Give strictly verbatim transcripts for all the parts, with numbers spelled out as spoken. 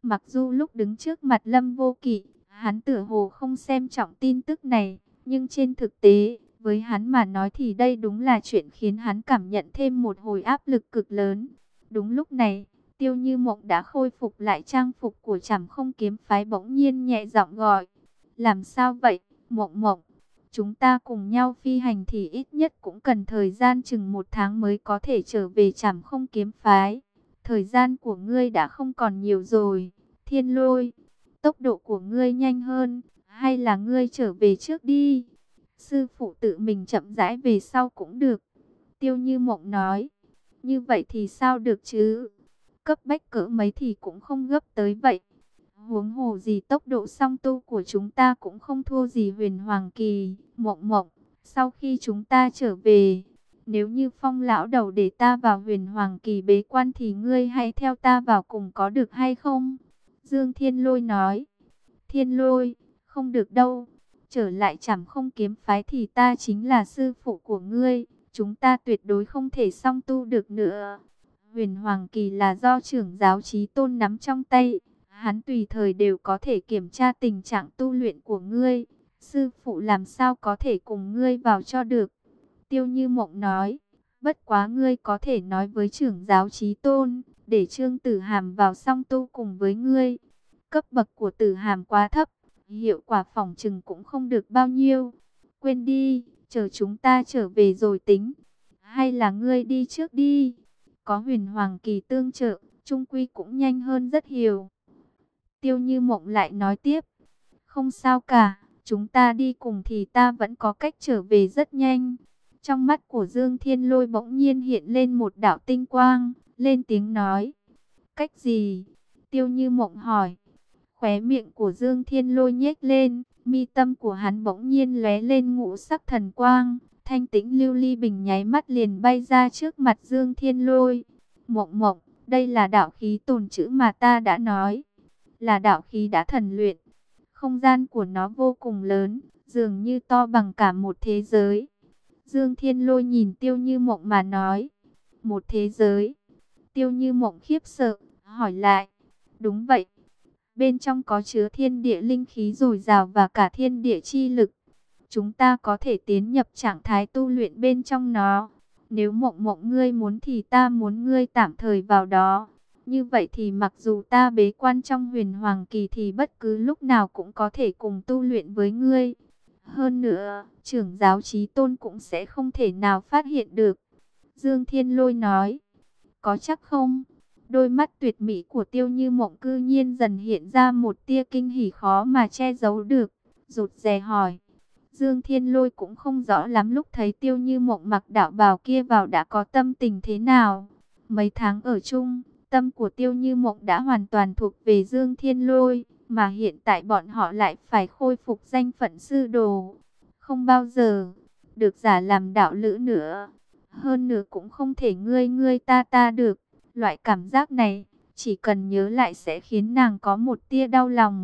Mặc dù lúc đứng trước mặt Lâm Vô Kỵ, hắn tựa hồ không xem trọng tin tức này, nhưng trên thực tế, với hắn mà nói thì đây đúng là chuyện khiến hắn cảm nhận thêm một hồi áp lực cực lớn. Đúng lúc này, Tiêu Như Mộng đã khôi phục lại trang phục của Trảm Không Kiếm phái, bỗng nhiên nhẹ giọng gọi. Làm sao vậy, Mộng Mộng? Chúng ta cùng nhau phi hành thì ít nhất cũng cần thời gian chừng một tháng mới có thể trở về Trảm Không Kiếm phái. Thời gian của ngươi đã không còn nhiều rồi, Thiên Lôi. Tốc độ của ngươi nhanh hơn, hay là ngươi trở về trước đi? Sư phụ tự mình chậm rãi về sau cũng được. Tiêu Như Mộng nói. Như vậy thì sao được chứ? Cấp bách cỡ mấy thì cũng không gấp tới vậy. Huống hồ gì tốc độ song tu của chúng ta cũng không thua gì Huyền Hoàng Kỳ. Mộng Mộng, sau khi chúng ta trở về, nếu như Phong lão đầu để ta vào Huyền Hoàng Kỳ bế quan thì ngươi hãy theo ta vào cùng có được hay không? Dương Thiên Lôi nói. Thiên Lôi, không được đâu. Trở lại Trảm Không Kiếm phái thì ta chính là sư phụ của ngươi. Chúng ta tuyệt đối không thể song tu được nữa. Huyền Hoàng Kỳ là do trưởng giáo Chí Tôn nắm trong tay. Hắn tùy thời đều có thể kiểm tra tình trạng tu luyện của ngươi. Sư phụ làm sao có thể cùng ngươi vào cho được? Tiêu Như Mộng nói. Bất quá ngươi có thể nói với trưởng giáo Chí Tôn, để Trương Tử Hàm vào song tu cùng với ngươi. Cấp bậc của Tử Hàm quá thấp, hiệu quả phỏng chừng cũng không được bao nhiêu. Quên đi, chờ chúng ta trở về rồi tính. Hay là ngươi đi trước đi. Có Huyền Hoàng Kỳ tương trợ, chung quy cũng nhanh hơn rất nhiều. Tiêu Như Mộng lại nói tiếp. Không sao cả, chúng ta đi cùng thì ta vẫn có cách trở về rất nhanh. Trong mắt của Dương Thiên Lôi bỗng nhiên hiện lên một đạo tinh quang, lên tiếng nói. Cách gì? Tiêu Như Mộng hỏi. Khóe miệng của Dương Thiên Lôi nhếch lên, mi tâm của hắn bỗng nhiên lóe lên ngũ sắc thần quang, thanh tĩnh lưu ly bình nháy mắt liền bay ra trước mặt Dương Thiên Lôi. Mộng Mộng, đây là đạo khí tồn trữ mà ta đã nói, là đạo khí đã thần luyện. Không gian của nó vô cùng lớn, dường như to bằng cả một thế giới. Dương Thiên Lôi nhìn Tiêu Như Mộng mà nói, một thế giới. Tiêu Như Mộng khiếp sợ, hỏi lại, đúng vậy. Bên trong có chứa thiên địa linh khí dồi dào và cả thiên địa chi lực. Chúng ta có thể tiến nhập trạng thái tu luyện bên trong nó. Nếu Mộng Mộng ngươi muốn thì ta muốn ngươi tạm thời vào đó. Như vậy thì mặc dù ta bế quan trong Huyền Hoàng Kỳ thì bất cứ lúc nào cũng có thể cùng tu luyện với ngươi. Hơn nữa, trưởng giáo Chí Tôn cũng sẽ không thể nào phát hiện được. Dương Thiên Lôi nói, có chắc không? Đôi mắt tuyệt mỹ của Tiêu Như Mộng cư nhiên dần hiện ra một tia kinh hỉ khó mà che giấu được, rụt rè hỏi. Dương Thiên Lôi cũng không rõ lắm lúc thấy Tiêu Như Mộng mặc đạo bào kia vào đã có tâm tình thế nào. Mấy tháng ở chung, tâm của Tiêu Như Mộng đã hoàn toàn thuộc về Dương Thiên Lôi, mà hiện tại bọn họ lại phải khôi phục danh phận sư đồ. Không bao giờ được giả làm đạo lữ nữa. Hơn nữa cũng không thể ngươi ngươi ta ta được. Loại cảm giác này, chỉ cần nhớ lại sẽ khiến nàng có một tia đau lòng.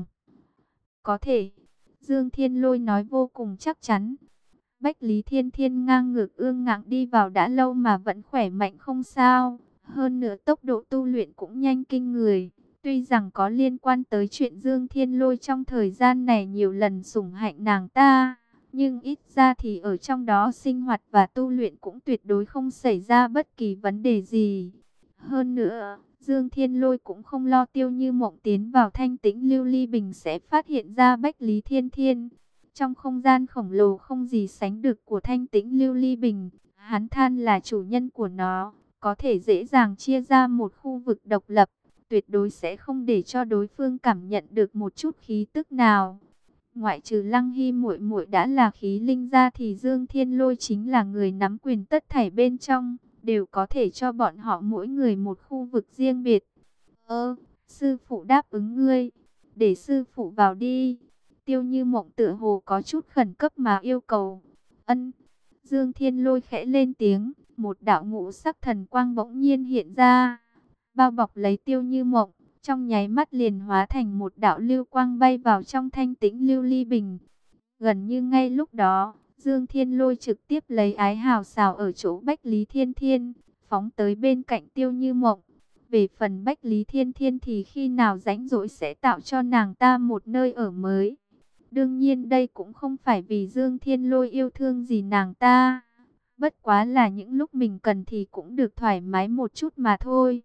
Có thể, Dương Thiên Lôi nói vô cùng chắc chắn. Bách Lý Thiên Thiên ngang ngược ương ngạnh đi vào đã lâu mà vẫn khỏe mạnh không sao. Hơn nữa tốc độ tu luyện cũng nhanh kinh người. Tuy rằng có liên quan tới chuyện Dương Thiên Lôi trong thời gian này nhiều lần sủng hạnh nàng ta, nhưng ít ra thì ở trong đó sinh hoạt và tu luyện cũng tuyệt đối không xảy ra bất kỳ vấn đề gì. Hơn nữa, Dương Thiên Lôi cũng không lo Tiêu Như Mộng tiến vào thanh tĩnh lưu ly bình sẽ phát hiện ra Bách Lý Thiên Thiên. Trong không gian khổng lồ không gì sánh được của thanh tĩnh lưu ly bình, hắn than là chủ nhân của nó, có thể dễ dàng chia ra một khu vực độc lập, tuyệt đối sẽ không để cho đối phương cảm nhận được một chút khí tức nào. Ngoại trừ Lăng Hy muội muội đã là khí linh ra thì Dương Thiên Lôi chính là người nắm quyền tất thảy bên trong, đều có thể cho bọn họ mỗi người một khu vực riêng biệt. Ơ, sư phụ đáp ứng ngươi, để sư phụ vào đi. Tiêu Như Mộng tựa hồ có chút khẩn cấp mà yêu cầu. Ân. Dương Thiên Lôi khẽ lên tiếng, một đạo ngũ sắc thần quang bỗng nhiên hiện ra, bao bọc lấy Tiêu Như Mộng, trong nháy mắt liền hóa thành một đạo lưu quang bay vào trong thanh tĩnh lưu ly bình. Gần như ngay lúc đó, Dương Thiên Lôi trực tiếp lấy ái hào xào ở chỗ Bách Lý Thiên Thiên, phóng tới bên cạnh Tiêu Như Mộng. Về phần Bách Lý Thiên Thiên thì khi nào rảnh rỗi sẽ tạo cho nàng ta một nơi ở mới. Đương nhiên đây cũng không phải vì Dương Thiên Lôi yêu thương gì nàng ta. Bất quá là những lúc mình cần thì cũng được thoải mái một chút mà thôi.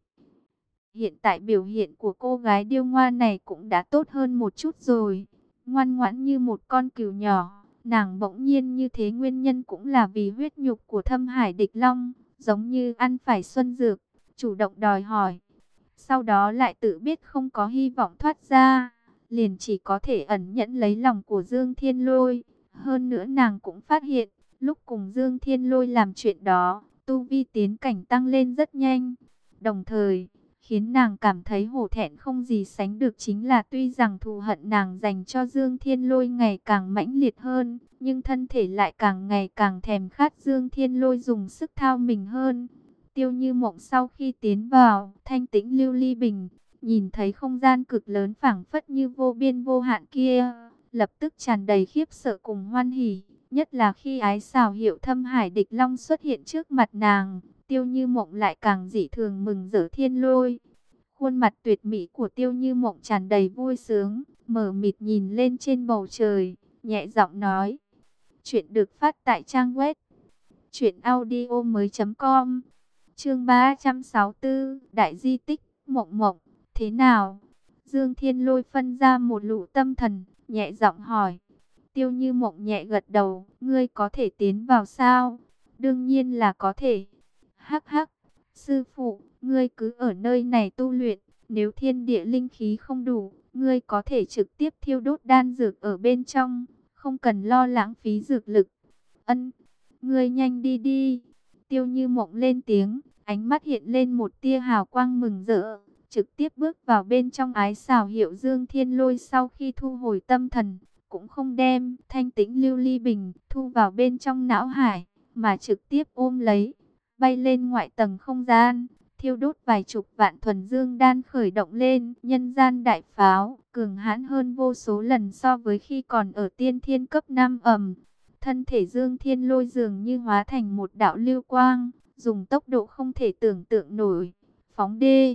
Hiện tại biểu hiện của cô gái điêu ngoa này cũng đã tốt hơn một chút rồi. Ngoan ngoãn như một con cừu nhỏ. Nàng bỗng nhiên như thế nguyên nhân cũng là vì huyết nhục của Thâm Hải Địch Long. Giống như ăn phải xuân dược, chủ động đòi hỏi. Sau đó lại tự biết không có hy vọng thoát ra. Liền chỉ có thể ẩn nhẫn lấy lòng của Dương Thiên Lôi. Hơn nữa nàng cũng phát hiện, lúc cùng Dương Thiên Lôi làm chuyện đó, tu vi tiến cảnh tăng lên rất nhanh. Đồng thời, khiến nàng cảm thấy hổ thẹn không gì sánh được chính là tuy rằng thù hận nàng dành cho Dương Thiên Lôi ngày càng mãnh liệt hơn, nhưng thân thể lại càng ngày càng thèm khát Dương Thiên Lôi dùng sức thao mình hơn. Tiêu Như Mộng sau khi tiến vào thanh tĩnh lưu ly bình, nhìn thấy không gian cực lớn phảng phất như vô biên vô hạn kia, lập tức tràn đầy khiếp sợ cùng hoan hỉ. Nhất là khi ái xảo hiệu Thâm Hải Địch Long xuất hiện trước mặt nàng, Tiêu Như Mộng lại càng dị thường mừng rỡ thiên lôi. Khuôn mặt tuyệt mỹ của Tiêu Như Mộng tràn đầy vui sướng, mở mịt nhìn lên trên bầu trời, nhẹ giọng nói. Chuyện được phát tại trang web truyện audio mới chấm com. Chương ba trăm sáu mươi tư, Đại di tích, Mộng Mộng, thế nào? Dương Thiên Lôi phân ra một lũ tâm thần, nhẹ giọng hỏi. Tiêu Như Mộng nhẹ gật đầu, ngươi có thể tiến vào sao? Đương nhiên là có thể. Hắc hắc, sư phụ, ngươi cứ ở nơi này tu luyện, nếu thiên địa linh khí không đủ, ngươi có thể trực tiếp thiêu đốt đan dược ở bên trong, không cần lo lãng phí dược lực. Ân, ngươi nhanh đi đi. Tiêu Như Mộng lên tiếng, ánh mắt hiện lên một tia hào quang mừng rỡ, trực tiếp bước vào bên trong ái xảo hiệu Dương Thiên Lôi. Sau khi thu hồi tâm thần, cũng không đem thanh tĩnh lưu ly bình thu vào bên trong não hải, mà trực tiếp ôm lấy, bay lên ngoại tầng không gian, thiêu đốt vài chục vạn thuần dương đan khởi động lên nhân gian đại pháo, cường hãn hơn vô số lần so với khi còn ở tiên thiên cấp năm ầm. Thân thể Dương Thiên Lôi dường như hóa thành một đạo lưu quang, dùng tốc độ không thể tưởng tượng nổi, phóng đi.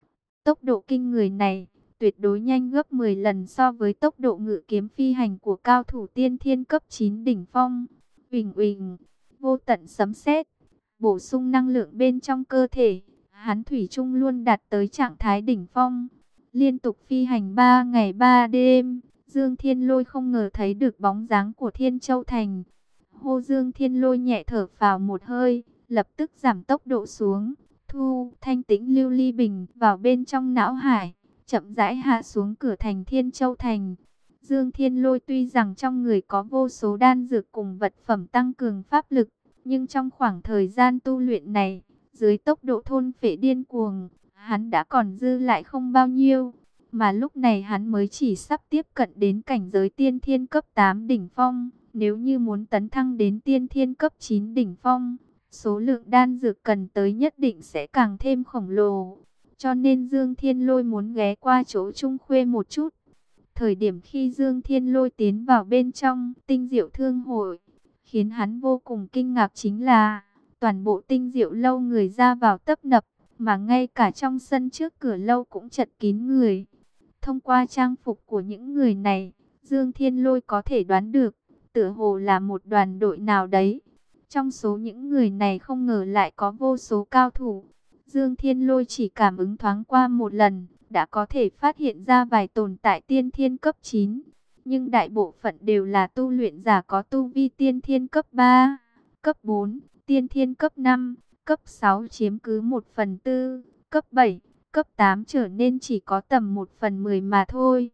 Tốc độ kinh người này, tuyệt đối nhanh gấp mười lần so với tốc độ ngự kiếm phi hành của cao thủ tiên thiên cấp chín đỉnh phong. Uỳnh uỳnh, vô tận sấm sét, bổ sung năng lượng bên trong cơ thể, hắn thủy chung luôn đạt tới trạng thái đỉnh phong. Liên tục phi hành ba ngày ba đêm, Dương Thiên Lôi không ngờ thấy được bóng dáng của Thiên Châu Thành. Hô, Dương Thiên Lôi nhẹ thở phào một hơi, lập tức giảm tốc độ xuống, thu thanh tĩnh lưu ly bình vào bên trong não hải, chậm rãi hạ xuống cửa thành Thiên Châu Thành. Dương Thiên Lôi tuy rằng trong người có vô số đan dược cùng vật phẩm tăng cường pháp lực, nhưng trong khoảng thời gian tu luyện này, dưới tốc độ thôn phệ điên cuồng, hắn đã còn dư lại không bao nhiêu. Mà lúc này hắn mới chỉ sắp tiếp cận đến cảnh giới tiên thiên cấp tám đỉnh phong. Nếu như muốn tấn thăng đến tiên thiên cấp chín đỉnh phong, số lượng đan dược cần tới nhất định sẽ càng thêm khổng lồ. Cho nên Dương Thiên Lôi muốn ghé qua chỗ Trung Khuê một chút. Thời điểm khi Dương Thiên Lôi tiến vào bên trong Tinh Diệu Thương Hội, khiến hắn vô cùng kinh ngạc chính là toàn bộ Tinh Diệu lâu người ra vào tấp nập, mà ngay cả trong sân trước cửa lâu cũng chật kín người. Thông qua trang phục của những người này, Dương Thiên Lôi có thể đoán được, tựa hồ là một đoàn đội nào đấy. Trong số những người này không ngờ lại có vô số cao thủ. Dương Thiên Lôi chỉ cảm ứng thoáng qua một lần, đã có thể phát hiện ra vài tồn tại tiên thiên cấp chín. Nhưng đại bộ phận đều là tu luyện giả có tu vi tiên thiên cấp ba, cấp bốn, tiên thiên cấp năm, cấp sáu chiếm cứ một phần tư, cấp bảy, cấp tám trở nên chỉ có tầm một phần mười mà thôi.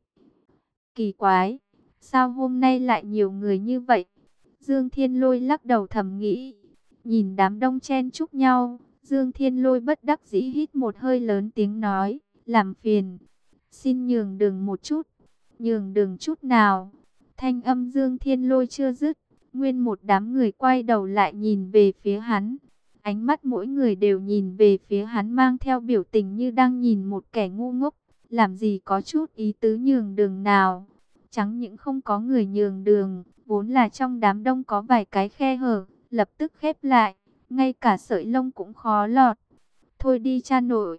Kỳ quái, sao hôm nay lại nhiều người như vậy? Dương Thiên Lôi lắc đầu thầm nghĩ. Nhìn đám đông chen chúc nhau, Dương Thiên Lôi bất đắc dĩ hít một hơi lớn tiếng nói, làm phiền, xin nhường đường một chút. Nhường đường chút nào? Thanh âm Dương Thiên Lôi chưa dứt, nguyên một đám người quay đầu lại nhìn về phía hắn. Ánh mắt mỗi người đều nhìn về phía hắn mang theo biểu tình như đang nhìn một kẻ ngu ngốc, làm gì có chút ý tứ nhường đường nào. Chẳng những không có người nhường đường, vốn là trong đám đông có vài cái khe hở, lập tức khép lại, ngay cả sợi lông cũng khó lọt. Thôi đi cha nội,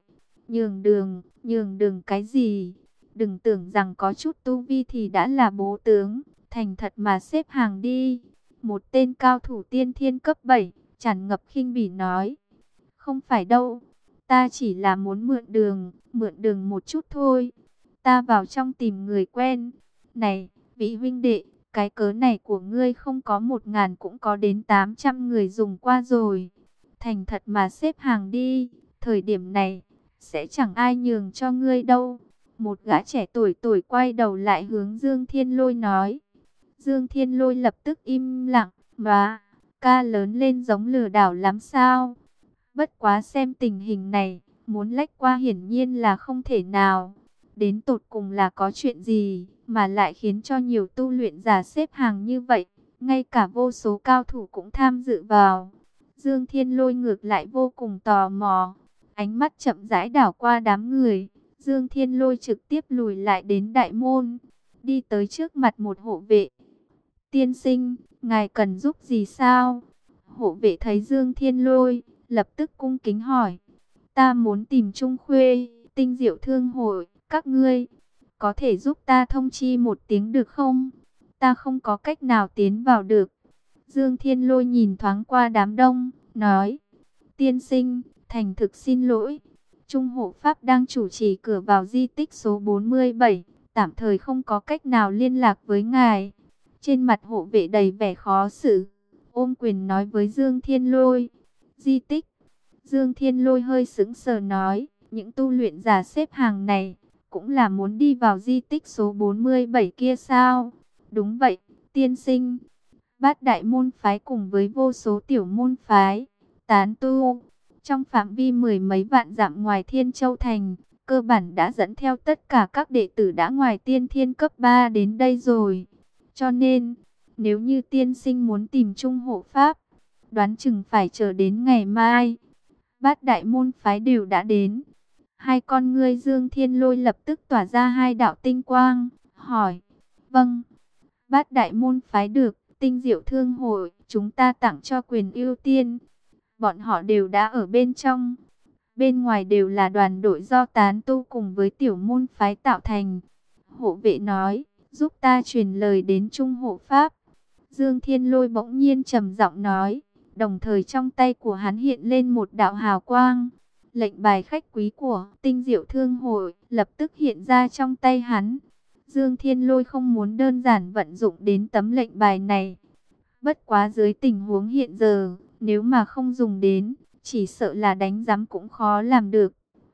Nhường đường, nhường đường cái gì? Đừng tưởng rằng có chút tu vi thì đã là bố tướng, thành thật mà xếp hàng đi. Một tên cao thủ tiên thiên cấp bảy, tràn ngập khinh bỉ nói. Không phải đâu, ta chỉ là muốn mượn đường, mượn đường một chút thôi. Ta vào trong tìm người quen. Này, vị huynh đệ, cái cớ này của ngươi không có một ngàn cũng có đến tám trăm người dùng qua rồi. Thành thật mà xếp hàng đi, thời điểm này, sẽ chẳng ai nhường cho ngươi đâu. Một gã trẻ tuổi tuổi quay đầu lại hướng Dương Thiên Lôi nói. Dương Thiên Lôi lập tức im lặng, mà ca lớn lên giống lừa đảo lắm sao? Bất quá xem tình hình này, muốn lách qua hiển nhiên là không thể nào. Đến tột cùng là có chuyện gì mà lại khiến cho nhiều tu luyện giả xếp hàng như vậy, ngay cả vô số cao thủ cũng tham dự vào. Dương Thiên Lôi ngược lại vô cùng tò mò, ánh mắt chậm rãi đảo qua đám người. Dương Thiên Lôi trực tiếp lùi lại đến đại môn, đi tới trước mặt một hộ vệ. Tiên sinh, ngài cần giúp gì sao? Hộ vệ thấy Dương Thiên Lôi, lập tức cung kính hỏi. Ta muốn tìm Trung Khuê, Tinh Diệu Thương hội, các ngươi có thể giúp ta thông chi một tiếng được không? Ta không có cách nào tiến vào được. Dương Thiên Lôi nhìn thoáng qua đám đông, nói. Tiên sinh, thành thực xin lỗi. Trung hộ pháp đang chủ trì cửa vào di tích số bốn mươi bảy, tạm thời không có cách nào liên lạc với ngài. Trên mặt hộ vệ đầy vẻ khó xử, ôm quyền nói với Dương Thiên Lôi. Di tích. Dương Thiên Lôi hơi sững sờ nói, những tu luyện giả xếp hàng này, cũng là muốn đi vào di tích số bốn mươi bảy kia sao? Đúng vậy, tiên sinh. Bát đại môn phái cùng với vô số tiểu môn phái, tán tu, trong phạm vi mười mấy vạn dặm ngoài Thiên Châu Thành, cơ bản đã dẫn theo tất cả các đệ tử đã ngoài tiên thiên cấp ba đến đây rồi. Cho nên, nếu như tiên sinh muốn tìm Trung hộ pháp, đoán chừng phải chờ đến ngày mai. Bát đại môn phái đều đã đến. Hai con ngươi Dương Thiên Lôi lập tức tỏa ra hai đạo tinh quang, hỏi. Vâng, bát đại môn phái được, Tinh Diệu Thương hội, chúng ta tặng cho quyền ưu tiên. Bọn họ đều đã ở bên trong. Bên ngoài đều là đoàn đội do tán tu cùng với tiểu môn phái tạo thành. Hộ vệ nói, giúp ta truyền lời đến Trung hộ pháp. Dương Thiên Lôi bỗng nhiên trầm giọng nói, đồng thời trong tay của hắn hiện lên một đạo hào quang. Lệnh bài khách quý của Tinh Diệu Thương hội lập tức hiện ra trong tay hắn. Dương Thiên Lôi không muốn đơn giản vận dụng đến tấm lệnh bài này. Bất quá dưới tình huống hiện giờ, nếu mà không dùng đến, chỉ sợ là đánh giám cũng khó làm được.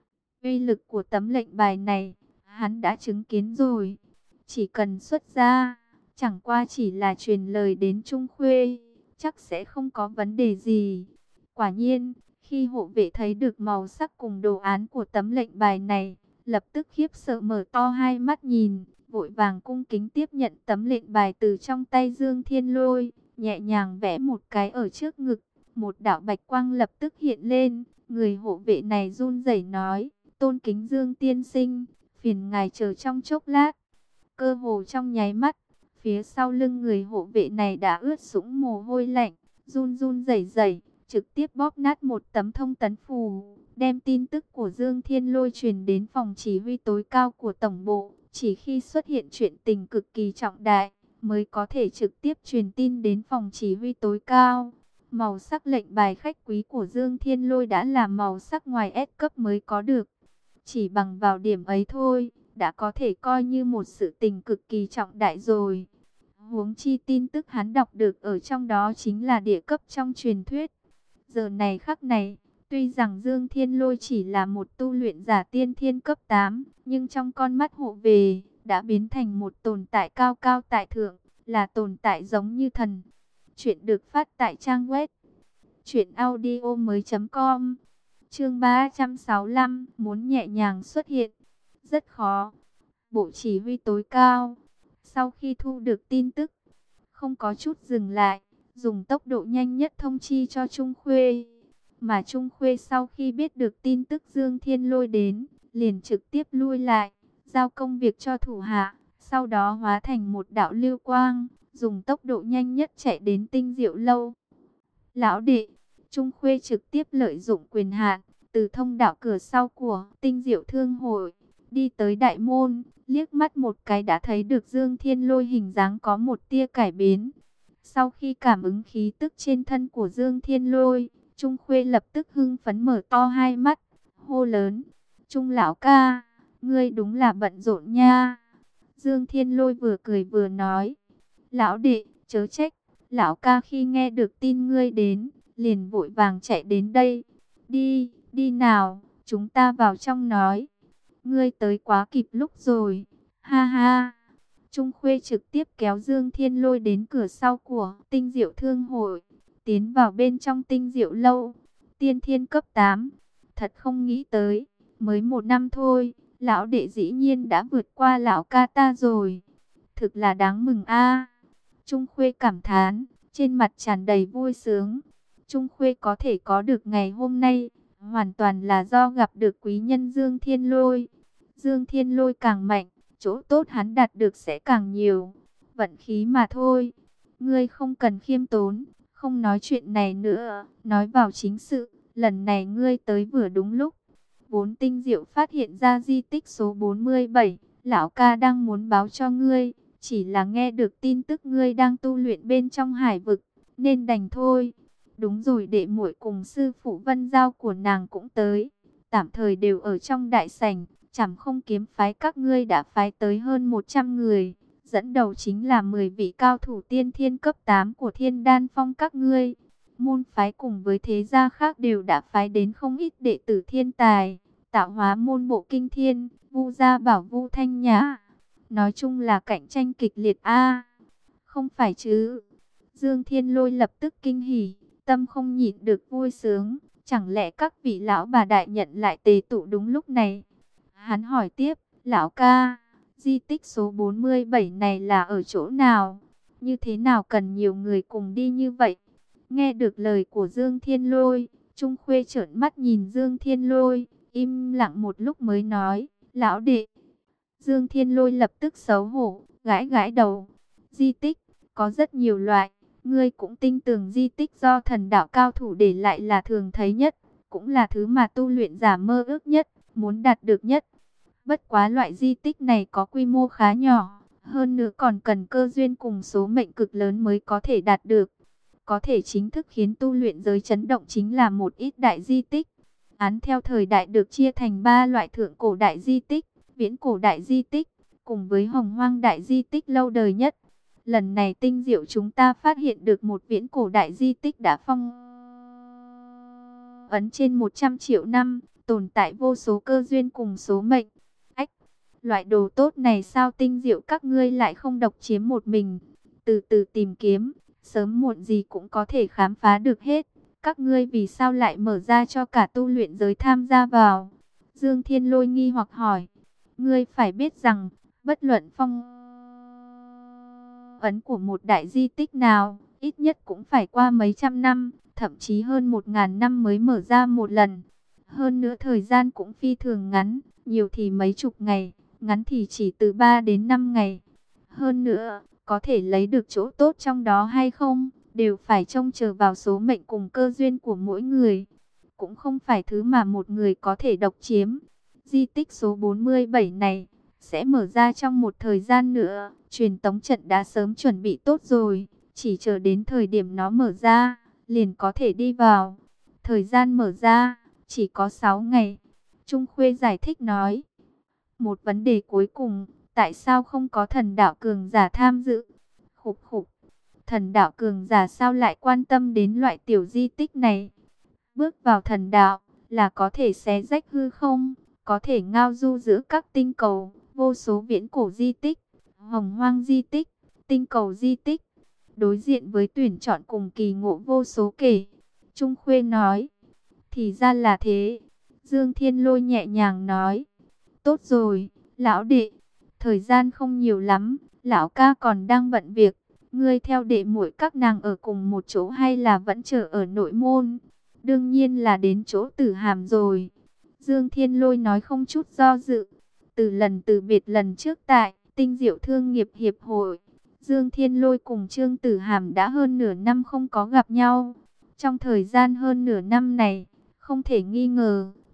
Uy lực của tấm lệnh bài này, hắn đã chứng kiến rồi. Chỉ cần xuất ra, chẳng qua chỉ là truyền lời đến Trung Khuê, chắc sẽ không có vấn đề gì. Quả nhiên, khi hộ vệ thấy được màu sắc cùng đồ án của tấm lệnh bài này, lập tức khiếp sợ mở to hai mắt nhìn, vội vàng cung kính tiếp nhận tấm lệnh bài từ trong tay Dương Thiên Lôi, nhẹ nhàng vẽ một cái ở trước ngực. Một đạo bạch quang lập tức hiện lên, người hộ vệ này run rẩy nói, tôn kính Dương tiên sinh, phiền ngài chờ trong chốc lát. Cơ hồ trong nháy mắt, phía sau lưng người hộ vệ này đã ướt sũng mồ hôi lạnh, run run rẩy rẩy, trực tiếp bóp nát một tấm thông tấn phù, đem tin tức của Dương Thiên Lôi truyền đến phòng chỉ huy tối cao của tổng bộ. Chỉ khi xuất hiện chuyện tình cực kỳ trọng đại, mới có thể trực tiếp truyền tin đến phòng chỉ huy tối cao. Màu sắc lệnh bài khách quý của Dương Thiên Lôi đã là màu sắc ngoài S cấp mới có được. Chỉ bằng vào điểm ấy thôi, đã có thể coi như một sự tình cực kỳ trọng đại rồi. Huống chi tin tức hắn đọc được ở trong đó chính là địa cấp trong truyền thuyết. Giờ này khắc này, tuy rằng Dương Thiên Lôi chỉ là một tu luyện giả tiên thiên cấp tám, nhưng trong con mắt hộ về, đã biến thành một tồn tại cao cao tại thượng, là tồn tại giống như thần. Chuyện được phát tại trang web truyện audio mới chấm com. Chương ba trăm sáu mươi lăm, muốn nhẹ nhàng xuất hiện, rất khó. Bộ chỉ huy tối cao, sau khi thu được tin tức, không có chút dừng lại, dùng tốc độ nhanh nhất thông chi cho Trung Khuê. Mà Trung Khuê sau khi biết được tin tức Dương Thiên Lôi đến, liền trực tiếp lui lại, giao công việc cho thủ hạ, sau đó hóa thành một đạo lưu quang, dùng tốc độ nhanh nhất chạy đến Tinh Diệu lâu. Lão đệ, Trung Khuê trực tiếp lợi dụng quyền hạn, từ thông đạo cửa sau của Tinh Diệu Thương hội, đi tới đại môn, liếc mắt một cái đã thấy được Dương Thiên Lôi hình dáng có một tia cải biến. Sau khi cảm ứng khí tức trên thân của Dương Thiên Lôi, Trung Khuê lập tức hưng phấn mở to hai mắt, hô lớn: Trung lão ca, ngươi đúng là bận rộn nha. Dương Thiên Lôi vừa cười vừa nói: Lão đệ, chớ trách, lão ca khi nghe được tin ngươi đến, liền vội vàng chạy đến đây. Đi, đi nào, chúng ta vào trong nói. Ngươi tới quá kịp lúc rồi, ha ha. Trung Khuê trực tiếp kéo Dương Thiên Lôi đến cửa sau của Tinh Diệu Thương hội, tiến vào bên trong Tinh Diệu lâu. Tiên thiên cấp tám, thật không nghĩ tới, mới một năm thôi, lão đệ dĩ nhiên đã vượt qua lão ca ta rồi. Thực là đáng mừng a. Trung Khuê cảm thán, trên mặt tràn đầy vui sướng. Trung Khuê có thể có được ngày hôm nay, hoàn toàn là do gặp được quý nhân Dương Thiên Lôi. Dương Thiên Lôi càng mạnh, chỗ tốt hắn đạt được sẽ càng nhiều. Vận khí mà thôi. Ngươi không cần khiêm tốn, không nói chuyện này nữa, nói vào chính sự. Lần này ngươi tới vừa đúng lúc. Vốn Tinh Diệu phát hiện ra di tích số bốn mươi bảy, lão ca đang muốn báo cho ngươi, chỉ là nghe được tin tức ngươi đang tu luyện bên trong hải vực, nên đành thôi. Đúng rồi, đệ muội cùng sư phụ Vân Giao của nàng cũng tới, tạm thời đều ở trong đại sảnh. Chẳng không kiếm phái các ngươi đã phái tới hơn một trăm người, dẫn đầu chính là mười vị cao thủ tiên thiên cấp tám của Thiên Đan Phong các ngươi. Môn phái cùng với thế gia khác đều đã phái đến không ít đệ tử thiên tài, tạo hóa môn Bộ Kinh Thiên, Vu Gia Bảo, Vu Thanh Nhã. Nói chung là cạnh tranh kịch liệt a. Không phải chứ? Dương Thiên Lôi lập tức kinh hỉ, tâm không nhịn được vui sướng. Chẳng lẽ các vị lão bà đại nhận lại tề tụ đúng lúc này? Hắn hỏi tiếp: Lão ca, di tích số bốn mươi bảy này là ở chỗ nào? Như thế nào cần nhiều người cùng đi như vậy? Nghe được lời của Dương Thiên Lôi, Trung Khuê trợn mắt nhìn Dương Thiên Lôi, im lặng một lúc mới nói: Lão đệ. Dương Thiên Lôi lập tức xấu hổ, gãi gãi đầu. Di tích, có rất nhiều loại. Ngươi cũng tin tưởng di tích do thần đạo cao thủ để lại là thường thấy nhất, cũng là thứ mà tu luyện giả mơ ước nhất, muốn đạt được nhất. Bất quá loại di tích này có quy mô khá nhỏ, hơn nữa còn cần cơ duyên cùng số mệnh cực lớn mới có thể đạt được. Có thể chính thức khiến tu luyện giới chấn động chính là một ít đại di tích. Án theo thời đại được chia thành ba loại: thượng cổ đại di tích, viễn cổ đại di tích, cùng với hồng hoang đại di tích lâu đời nhất. Lần này Tinh Diệu chúng ta phát hiện được một viễn cổ đại di tích đã phong ấn trên một trăm triệu năm, tồn tại vô số cơ duyên cùng số mệnh. Ách, loại đồ tốt này sao Tinh Diệu các ngươi lại không độc chiếm một mình? Từ từ tìm kiếm, sớm muộn gì cũng có thể khám phá được hết. Các ngươi vì sao lại mở ra cho cả tu luyện giới tham gia vào? Dương Thiên Lôi nghi hoặc hỏi. Ngươi phải biết rằng, bất luận phong ấn của một đại di tích nào, ít nhất cũng phải qua mấy trăm năm, thậm chí hơn một ngàn năm mới mở ra một lần. Hơn nữa thời gian cũng phi thường ngắn, nhiều thì mấy chục ngày, ngắn thì chỉ từ ba đến năm ngày. Hơn nữa, có thể lấy được chỗ tốt trong đó hay không, đều phải trông chờ vào số mệnh cùng cơ duyên của mỗi người. Cũng không phải thứ mà một người có thể độc chiếm. Di tích số bốn mươi bảy này sẽ mở ra trong một thời gian nữa. Truyền tống trận đã sớm chuẩn bị tốt rồi, chỉ chờ đến thời điểm nó mở ra, liền có thể đi vào. Thời gian mở ra chỉ có sáu ngày. Trung Khuê giải thích nói. Một vấn đề cuối cùng, tại sao không có thần đạo cường giả tham dự? Khục khục, thần đạo cường giả sao lại quan tâm đến loại tiểu di tích này? Bước vào thần đạo là có thể xé rách hư không, có thể ngao du giữa các tinh cầu, vô số viễn cổ di tích, hồng hoang di tích, tinh cầu di tích, đối diện với tuyển chọn cùng kỳ ngộ vô số kể. Trung Khuê nói. Thì ra là thế. Dương Thiên Lôi nhẹ nhàng nói. Tốt rồi, lão đệ, thời gian không nhiều lắm, lão ca còn đang bận việc. Ngươi theo đệ muội các nàng ở cùng một chỗ hay là vẫn chờ ở nội môn? Đương nhiên là đến chỗ Tử Hàm rồi. Dương Thiên Lôi nói không chút do dự. Từ lần từ biệt lần trước tại Tinh Diệu Thương nghiệp Hiệp hội, Dương Thiên Lôi cùng Trương Tử Hàm đã hơn nửa năm không có gặp nhau. Trong thời gian hơn nửa năm này, không thể nghi ngờ,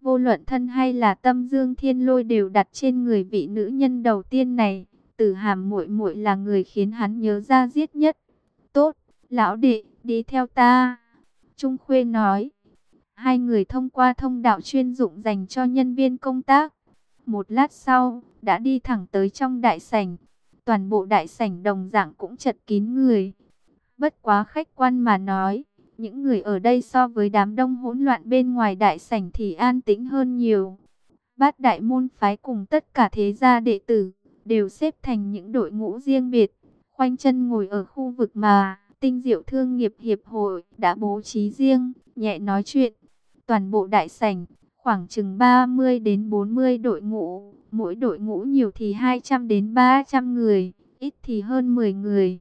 Vô luận thân hay là tâm, Dương Thiên Lôi đều đặt trên người vị nữ nhân đầu tiên này. Tử Hàm muội muội là người khiến hắn nhớ ra giết nhất. Tốt, lão đệ, đi theo ta. Trung Khuê nói. Hai người thông qua thông đạo chuyên dụng dành cho nhân viên công tác. Một lát sau, đã đi thẳng tới trong đại sảnh. Toàn bộ đại sảnh đồng dạng cũng chật kín người. Bất quá khách quan mà nói, những người ở đây so với đám đông hỗn loạn bên ngoài đại sảnh thì an tĩnh hơn nhiều. Bát đại môn phái cùng tất cả thế gia đệ tử đều xếp thành những đội ngũ riêng biệt, khoanh chân ngồi ở khu vực mà Tinh Diệu Thương nghiệp Hiệp hội đã bố trí riêng, nhẹ nói chuyện. Toàn bộ đại sảnh khoảng chừng ba mươi đến bốn mươi đội ngũ, mỗi đội ngũ nhiều thì hai trăm đến ba trăm người, ít thì hơn mười người.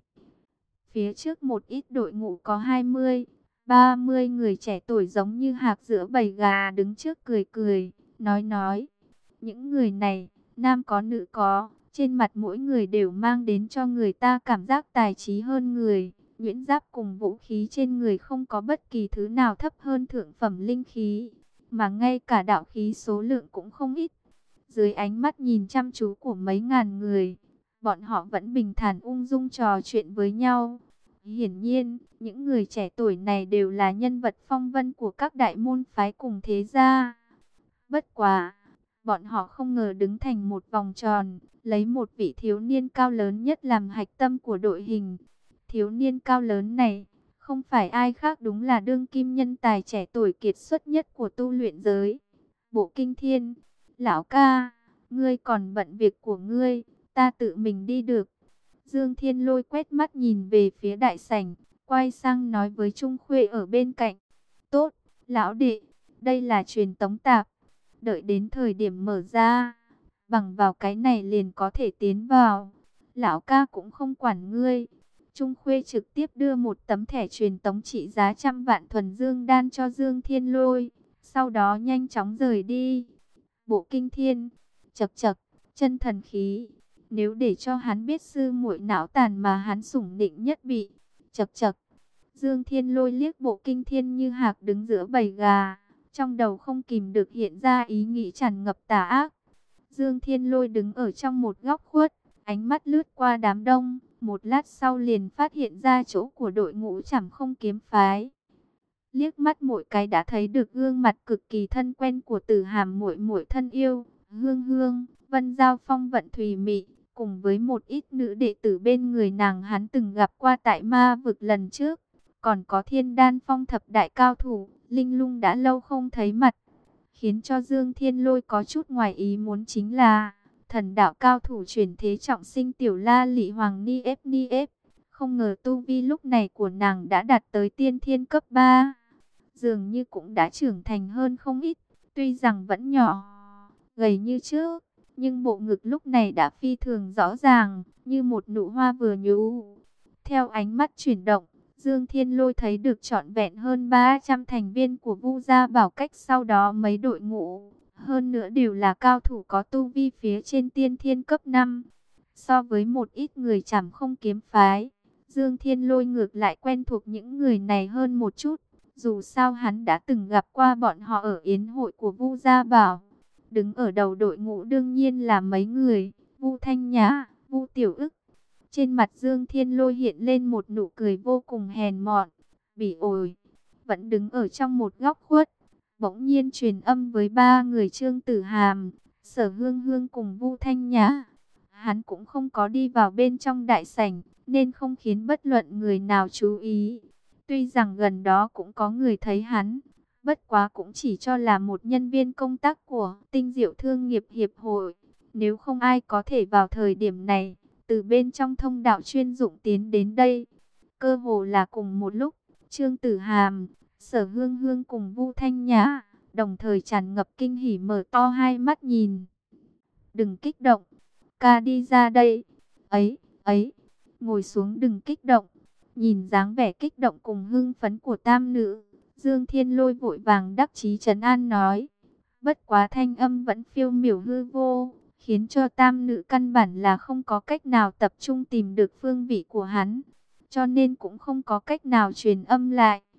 Phía trước một ít đội ngũ có hai mươi, ba mươi người trẻ tuổi giống như hạc giữa bầy gà đứng trước cười cười, nói nói. Những người này, nam có nữ có, trên mặt mỗi người đều mang đến cho người ta cảm giác tài trí hơn người. Nhuyễn giáp cùng vũ khí trên người không có bất kỳ thứ nào thấp hơn thượng phẩm linh khí, mà ngay cả đạo khí số lượng cũng không ít. Dưới ánh mắt nhìn chăm chú của mấy ngàn người, bọn họ vẫn bình thản ung dung trò chuyện với nhau. Hiển nhiên, những người trẻ tuổi này đều là nhân vật phong vân của các đại môn phái cùng thế gia. Bất quá, bọn họ không ngờ đứng thành một vòng tròn, lấy một vị thiếu niên cao lớn nhất làm hạch tâm của đội hình. Thiếu niên cao lớn này, không phải ai khác đúng là đương kim nhân tài trẻ tuổi kiệt xuất nhất của tu luyện giới. Bộ Kinh Thiên, lão ca, ngươi còn bận việc của ngươi, ta tự mình đi được. Dương Thiên Lôi quét mắt nhìn về phía đại sảnh, quay sang nói với Trung Khuê ở bên cạnh. Tốt, lão đệ, đây là truyền tống tạp. Đợi đến thời điểm mở ra, bằng vào cái này liền có thể tiến vào. Lão ca cũng không quản ngươi. Trung Khuê trực tiếp đưa một tấm thẻ truyền tống trị giá trăm vạn thuần dương đan cho Dương Thiên Lôi, sau đó nhanh chóng rời đi. Bộ Kinh Thiên, chậc chậc, chân thần khí. Nếu để cho hắn biết sư muội não tàn mà hắn sủng nịnh nhất bị, chậc chậc. Dương Thiên Lôi liếc Bộ Kinh Thiên như hạc đứng giữa bầy gà, trong đầu không kìm được hiện ra ý nghĩ tràn ngập tà ác. Dương Thiên Lôi đứng ở trong một góc khuất, ánh mắt lướt qua đám đông, một lát sau liền phát hiện ra chỗ của đội ngũ Trảm Không kiếm phái. Liếc mắt mỗi cái đã thấy được gương mặt cực kỳ thân quen của Tử Hàm muội muội thân yêu, Hương Hương, Vân Giao Phong Vận Thùy Mị, cùng với một ít nữ đệ tử bên người nàng hắn từng gặp qua tại ma vực lần trước. Còn có Thiên Đan Phong thập đại cao thủ, Linh Lung đã lâu không thấy mặt. Khiến cho Dương Thiên Lôi có chút ngoài ý muốn chính là thần đạo cao thủ chuyển thế trọng sinh Tiểu La Lị Hoàng Ni ép Ni ép. Không ngờ tu vi lúc này của nàng đã đạt tới tiên thiên cấp ba. Dường như cũng đã trưởng thành hơn không ít. Tuy rằng vẫn nhỏ, gầy như trước, nhưng bộ ngực lúc này đã phi thường rõ ràng, như một nụ hoa vừa nhú. Theo ánh mắt chuyển động, Dương Thiên Lôi thấy được trọn vẹn hơn ba trăm thành viên của Vu Gia Bảo Cách, sau đó mấy đội ngũ, hơn nữa đều là cao thủ có tu vi phía trên tiên thiên cấp năm. So với một ít người Trảm Không kiếm phái, Dương Thiên Lôi ngược lại quen thuộc những người này hơn một chút. Dù sao hắn đã từng gặp qua bọn họ ở yến hội của Vu Gia Bảo. Đứng ở đầu đội ngũ đương nhiên là mấy người, Vu Thanh Nhã, Vu Tiểu Ức. Trên mặt Dương Thiên Lôi hiện lên một nụ cười vô cùng hèn mọn, bỉ ổi. Vẫn đứng ở trong một góc khuất, bỗng nhiên truyền âm với ba người Trương Tử Hàm, Sở Hương Hương cùng Vu Thanh Nhã. Hắn cũng không có đi vào bên trong đại sảnh, nên không khiến bất luận người nào chú ý. Tuy rằng gần đó cũng có người thấy hắn, bất quá cũng chỉ cho là một nhân viên công tác của Tinh Diệu Thương nghiệp Hiệp hội. Nếu không ai có thể vào thời điểm này từ bên trong thông đạo chuyên dụng tiến đến đây. Cơ hồ là cùng một lúc, Trương Tử Hàm, Sở Hương Hương cùng Vu Thanh Nhã đồng thời tràn ngập kinh hỉ mở to hai mắt nhìn. Đừng kích động, ca đi ra đây. Ấy, ấy, ngồi xuống đừng kích động. Nhìn dáng vẻ kích động cùng hưng phấn của tam nữ, Dương Thiên Lôi vội vàng đắc chí trấn an nói. Bất quá thanh âm vẫn phiêu miểu hư vô, khiến cho tam nữ căn bản là không có cách nào tập trung tìm được phương vị của hắn, cho nên cũng không có cách nào truyền âm lại.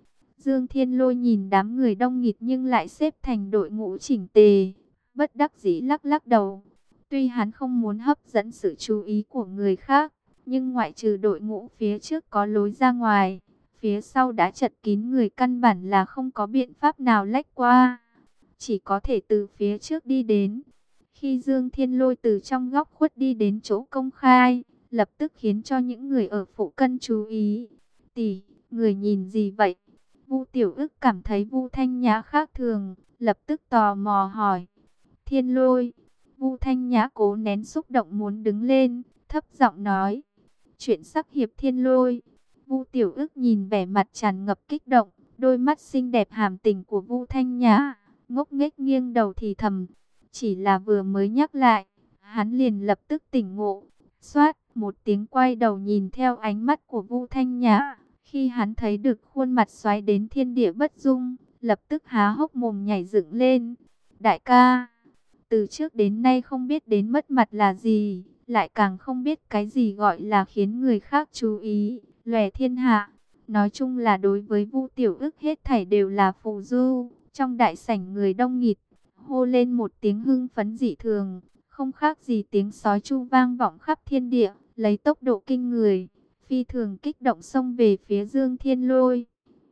Dương Thiên Lôi nhìn đám người đông nghịt nhưng lại xếp thành đội ngũ chỉnh tề, bất đắc dĩ lắc lắc đầu. Tuy hắn không muốn hấp dẫn sự chú ý của người khác, nhưng ngoại trừ đội ngũ phía trước có lối ra ngoài, phía sau đã chật kín người, căn bản là không có biện pháp nào lách qua, chỉ có thể từ phía trước đi đến. Khi Dương Thiên Lôi từ trong góc khuất đi đến chỗ công khai, lập tức khiến cho những người ở phụ cận chú ý. Tỷ, người nhìn gì vậy? Vu Tiểu Ức cảm thấy Vu Thanh Nhã khác thường, lập tức tò mò hỏi. Thiên Lôi. Vu Thanh Nhã cố nén xúc động muốn đứng lên, thấp giọng nói. Chuyện sắc hiệp Thiên Lôi. Vu Tiểu Ức nhìn vẻ mặt tràn ngập kích động, đôi mắt xinh đẹp hàm tình của Vu Thanh Nhã, ngốc nghếch nghiêng đầu thì thầm. Chỉ là vừa mới nhắc lại, hắn liền lập tức tỉnh ngộ. Xoát, một tiếng quay đầu nhìn theo ánh mắt của Vu Thanh Nhã. Khi hắn thấy được khuôn mặt xoáy đến thiên địa bất dung, lập tức há hốc mồm nhảy dựng lên. Đại ca, từ trước đến nay không biết đến mất mặt là gì, lại càng không biết cái gì gọi là khiến người khác chú ý, lòe thiên hạ. Nói chung là đối với Vu Tiểu Ức hết thảy đều là phù du. Trong đại sảnh người đông nghịt, hô lên một tiếng hưng phấn dị thường, không khác gì tiếng sói chu vang vọng khắp thiên địa, lấy tốc độ kinh người, phi thường kích động xông về phía Dương Thiên Lôi.